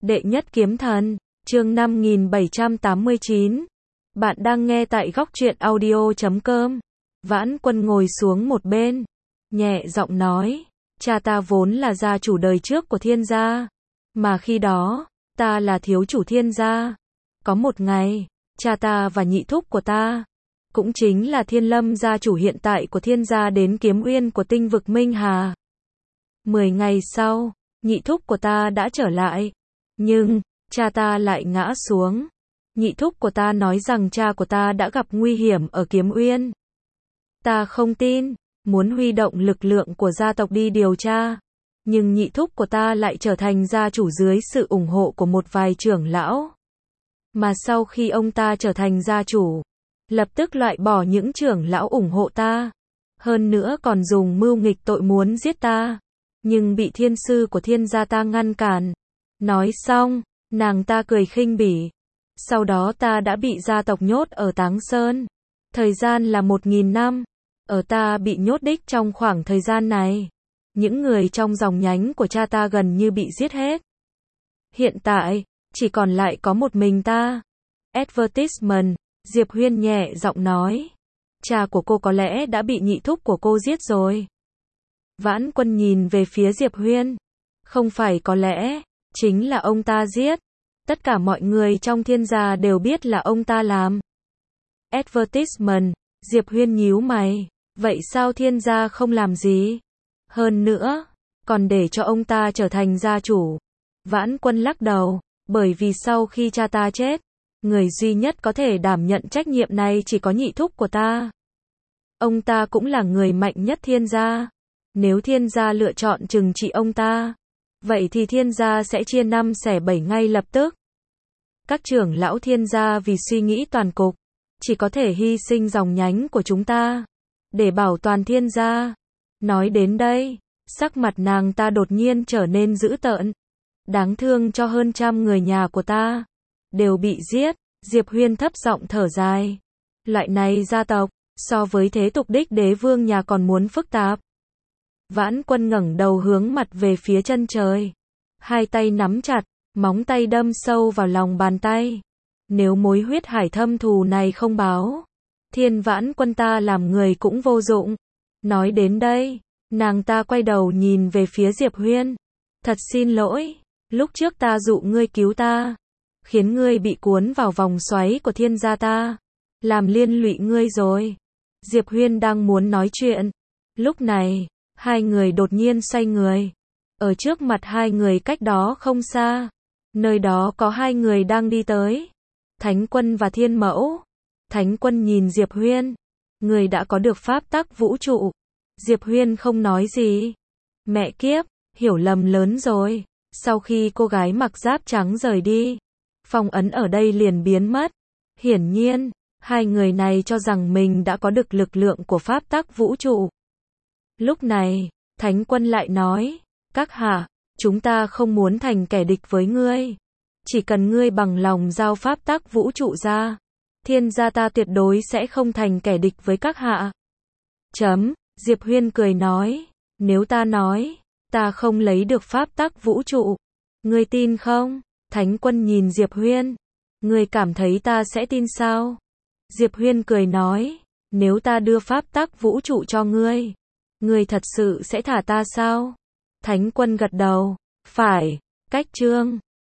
Đệ nhất kiếm thần, chương 5789. Bạn đang nghe tại góc truyện audio.com. Vãn Quân ngồi xuống một bên, nhẹ giọng nói, cha ta vốn là gia chủ đời trước của Thiên gia, mà khi đó, ta là thiếu chủ Thiên gia. Có một ngày, cha ta và nhị thúc của ta, cũng chính là Thiên Lâm gia chủ hiện tại của Thiên gia đến Kiếm Uyên của tinh vực Minh Hà. 10 ngày sau, nhị thúc của ta đã trở lại, nhưng cha ta lại ngã xuống. Nhị thúc của ta nói rằng cha của ta đã gặp nguy hiểm ở Kiếm Uyên. Ta không tin, muốn huy động lực lượng của gia tộc đi điều tra, nhưng nhị thúc của ta lại trở thành gia chủ dưới sự ủng hộ của một vài trưởng lão. Mà sau khi ông ta trở thành gia chủ, lập tức loại bỏ những trưởng lão ủng hộ ta, hơn nữa còn dùng mưu nghịch tội muốn giết ta, nhưng bị thiên sư của Thiên gia ta ngăn cản. Nói xong, nàng ta cười khinh bỉ. Sau đó ta đã bị gia tộc nhốt ở Táng Sơn. Thời gian là 1000 năm. Ở ta bị nhốt đích trong khoảng thời gian này, những người trong dòng nhánh của cha ta gần như bị giết hết. Hiện tại, chỉ còn lại có một mình ta. Advertisement, Diệp Huyên nhẹ giọng nói. Cha của cô có lẽ đã bị nhị thúc của cô giết rồi. Vãn Quân nhìn về phía Diệp Huyên. Không phải có lẽ, chính là ông ta giết. Tất cả mọi người trong Thiên gia đều biết là ông ta làm. Advertisement, Diệp Huyên nhíu mày. Vậy sao Thiên gia không làm gì? Hơn nữa, còn để cho ông ta trở thành gia chủ. Vãn Quân lắc đầu, bởi vì sau khi cha ta chết, người duy nhất có thể đảm nhận trách nhiệm này chỉ có nhị thúc của ta. Ông ta cũng là người mạnh nhất Thiên gia. Nếu Thiên gia lựa chọn trừng trị ông ta, vậy thì Thiên gia sẽ chia 5 xẻ 7 ngay lập tức. Các trưởng lão Thiên gia vì suy nghĩ toàn cục, chỉ có thể hy sinh dòng nhánh của chúng ta, để bảo toàn Thiên gia. Nói đến đây, sắc mặt nàng ta đột nhiên trở nên dữ tợn. Đáng thương cho hơn 100 người nhà của ta, đều bị giết. Diệp Huyên thấp giọng thở dài. Loại này gia tộc, so với thế tục đích đế vương nhà còn muốn phức tạp. Vãn Quân ngẩng đầu hướng mặt về phía chân trời. Hai tay nắm chặt, móng tay đâm sâu vào lòng bàn tay. Nếu mối huyết hải thâm thù này không báo, Thiên Vãn Quân ta làm người cũng vô dụng. Nói đến đây, nàng ta quay đầu nhìn về phía Diệp Huyên. Thật xin lỗi, lúc trước ta dụ ngươi cứu ta, khiến ngươi bị cuốn vào vòng xoáy của Thiên gia ta, làm liên lụy ngươi rồi. Diệp Huyên đang muốn nói chuyện. Lúc này, hai người đột nhiên xoay người. Ở trước mặt hai người cách đó không xa, nơi đó có hai người đang đi tới. Thánh Quân và Thiên Mẫu. Thánh Quân nhìn Diệp Huyên. Người đã có được pháp tắc vũ trụ. Diệp Huyên không nói gì. Mẹ kiếp, hiểu lầm lớn rồi. Sau khi cô gái mặc giáp trắng rời đi, phong ấn ở đây liền biến mất. Hiển nhiên, hai người này cho rằng mình đã có được lực lượng của pháp tắc vũ trụ. Lúc này, Thánh Quân lại nói, các hạ, chúng ta không muốn thành kẻ địch với ngươi. Chỉ cần ngươi bằng lòng giao pháp tắc vũ trụ ra, Thiên gia ta tuyệt đối sẽ không thành kẻ địch với các hạ. Diệp Huyên cười nói, nếu ta nói, ta không lấy được pháp tắc vũ trụ, ngươi tin không? Thánh Quân nhìn Diệp Huyên, ngươi cảm thấy ta sẽ tin sao? Diệp Huyên cười nói, nếu ta đưa pháp tắc vũ trụ cho ngươi, ngươi thật sự sẽ thả ta sao? Thánh Quân gật đầu, phải. Cách chương